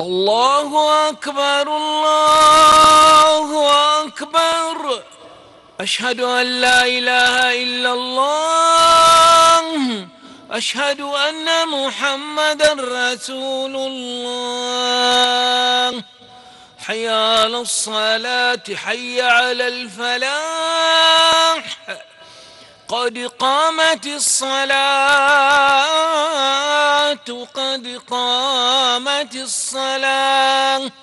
الله أكبر الله أكبر. أشهد أن لا إله إلا الله. أشهد أن محمدا رسول الله. حي على الصلاة حي على الفلاح. قد قامت الصلاة قد قامت الصلاة.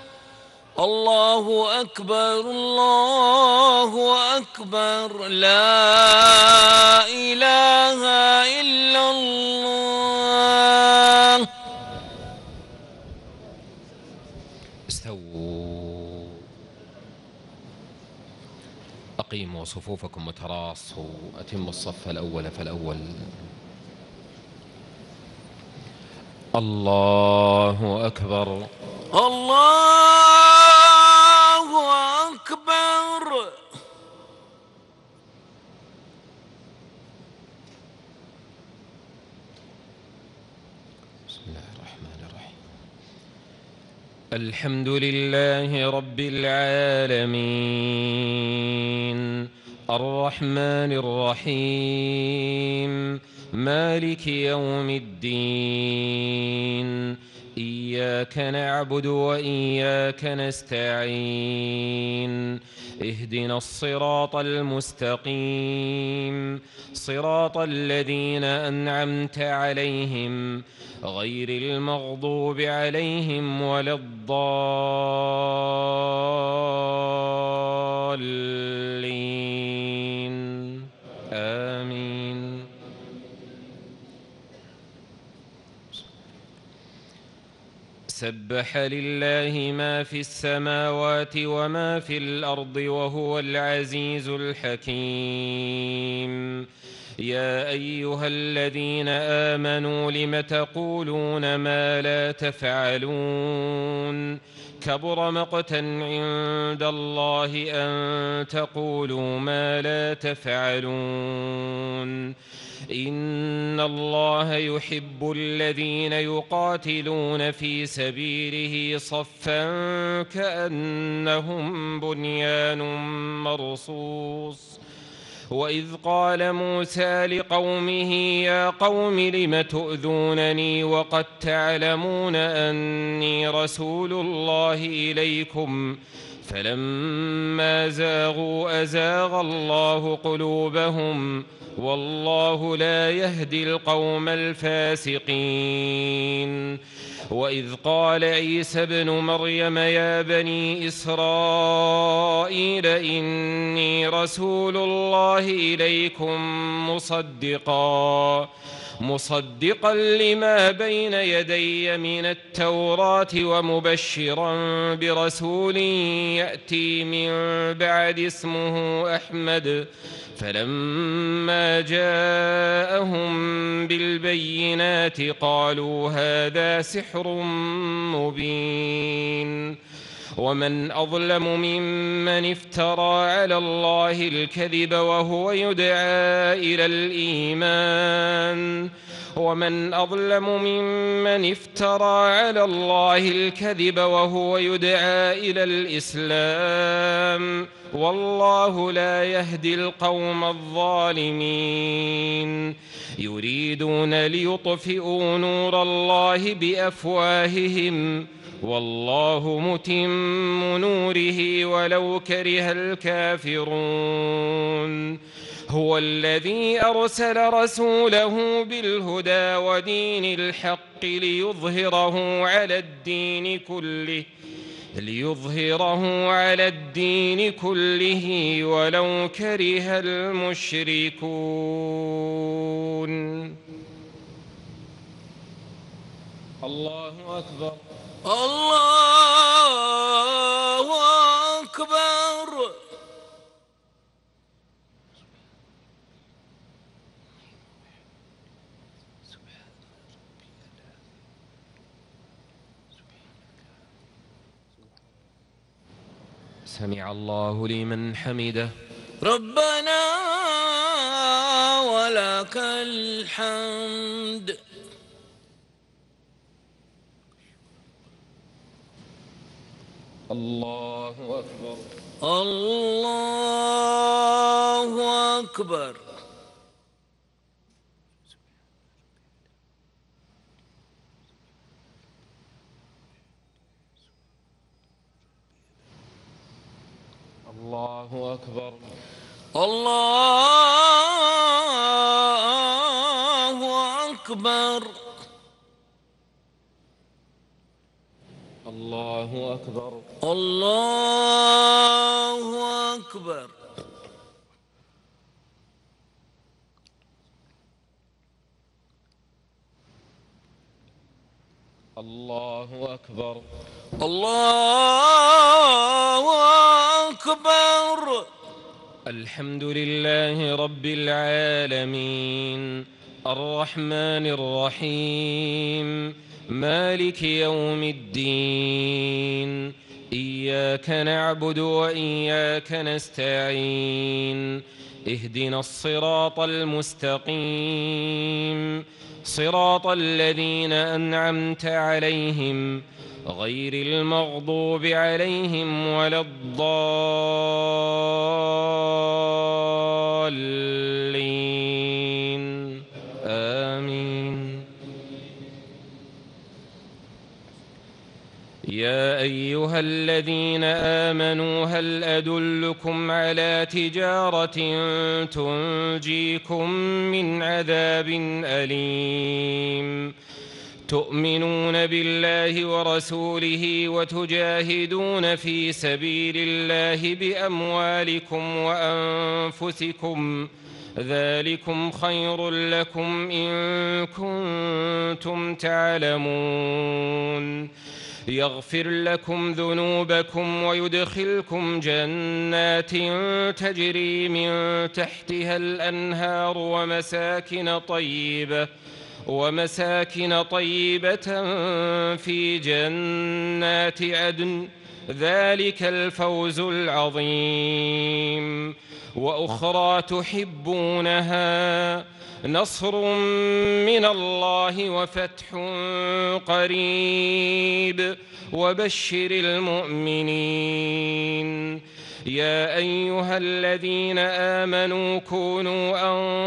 الله أكبر الله أكبر. لا إله إلا الله. استووا، أقيموا صفوفكم وتراصوا، أتموا الصف الأول فالأول. الله أكبر الله أكبر. بسم الله الرحمن الرحيم. الحمد لله رب العالمين، الرحمن الرحيم، مالك يوم الدين. إياك نعبد وإياك نستعين. اهدنا الصراط المستقيم، صراط الذين أنعمت عليهم غير المغضوب عليهم ولا الضالين. آمين. سبح لله ما في السماوات وما في الأرض وهو العزيز الحكيم. يا أيها الذين آمنوا لم تقولون ما لا تفعلون؟ كبر مقتا عند الله أن تقولوا ما لا تفعلون. إن الله يحب الذين يقاتلون في سبيله صفا كأنهم بنيان مرصوص. وإذ قال موسى لقومه يا قوم لم تؤذونني وقد تعلمون أني رسول الله إليكم فلما زاغوا أزاغ الله قلوبهم والله لا يهدي القوم الفاسقين. وإذ قال عيسى ابن مريم يا بني إسرائيل إني رسول الله إليكم مصدقا لما بين يدي من التوراة ومبشرا برسول يأتي من بعد اسمه أحمد. فلما جاءهم بالبينات قالوا هذا سحر مبين. ومن أظلم ممن افترى على الله الكذب وهو يدعى إلى الإيمان ومن أظلم ممن افترى على الله الكذب وهو يدعى إلى الإسلام والله لا يهدي القوم الظالمين. يريدون ليطفئوا نور الله بأفواههم والله متم نوره ولو كره الكافرون. هو الذي أرسل رسوله بالهدى ودين الحق ليظهره على الدين كله ولو كره المشركون. الله أكبر الله أكبر. سمع الله لمن حمده. ربنا ولك الحمد. الله أكبر. الله أكبر. الله أكبر. الله أكبر. الله أكبر. الله أكبر. الله أكبر. الله أكبر. الحمد لله رب العالمين الرحمن الرحيم مالك يوم الدين إياك نعبد وإياك نستعين اهدنا الصراط المستقيم صراط الذين أنعمت عليهم غير المغضوب عليهم ولا الضالين آمين. يا أيها الذين آمنوا هل أدلكم على تجارة تنجيكم من عذاب أليم تؤمنون بالله ورسوله وتجاهدون في سبيل الله بأموالكم وأنفسكم ذلكم خير لكم إن كنتم تعلمون يغفر لكم ذنوبكم ويدخلكم جنات تجري من تحتها الأنهار ومساكن طيبة في جنات عدن ذلك الفوز العظيم. وأخرى تحبونها نصر من الله وفتح قريب وبشر المؤمنين. يا أيها الذين آمنوا كونوا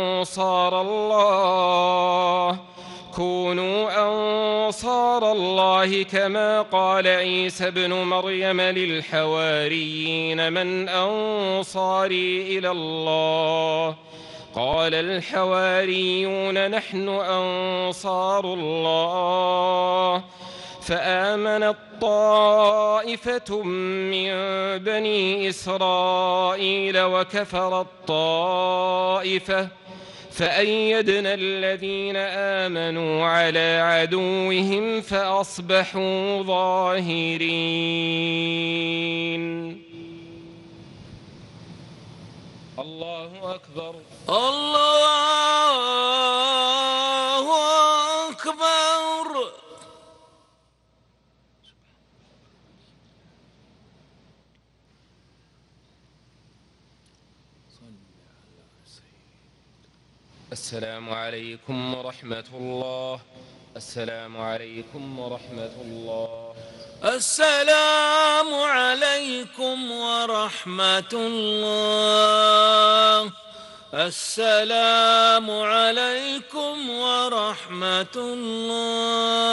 أنصار الله كما قال عيسى ابن مريم للحواريين من أنصاري إلى الله قال الحواريون نحن أنصار الله فآمنت طائفة من بني إسرائيل وكفرت طائفة فأيدنا الذين آمنوا على عدوهم فأصبحوا ظاهرين. الله أكبر. الله أكبر. السلام عليكم ورحمة الله. السلام عليكم ورحمة الله. السلام عليكم ورحمة الله. السلام عليكم ورحمة الله.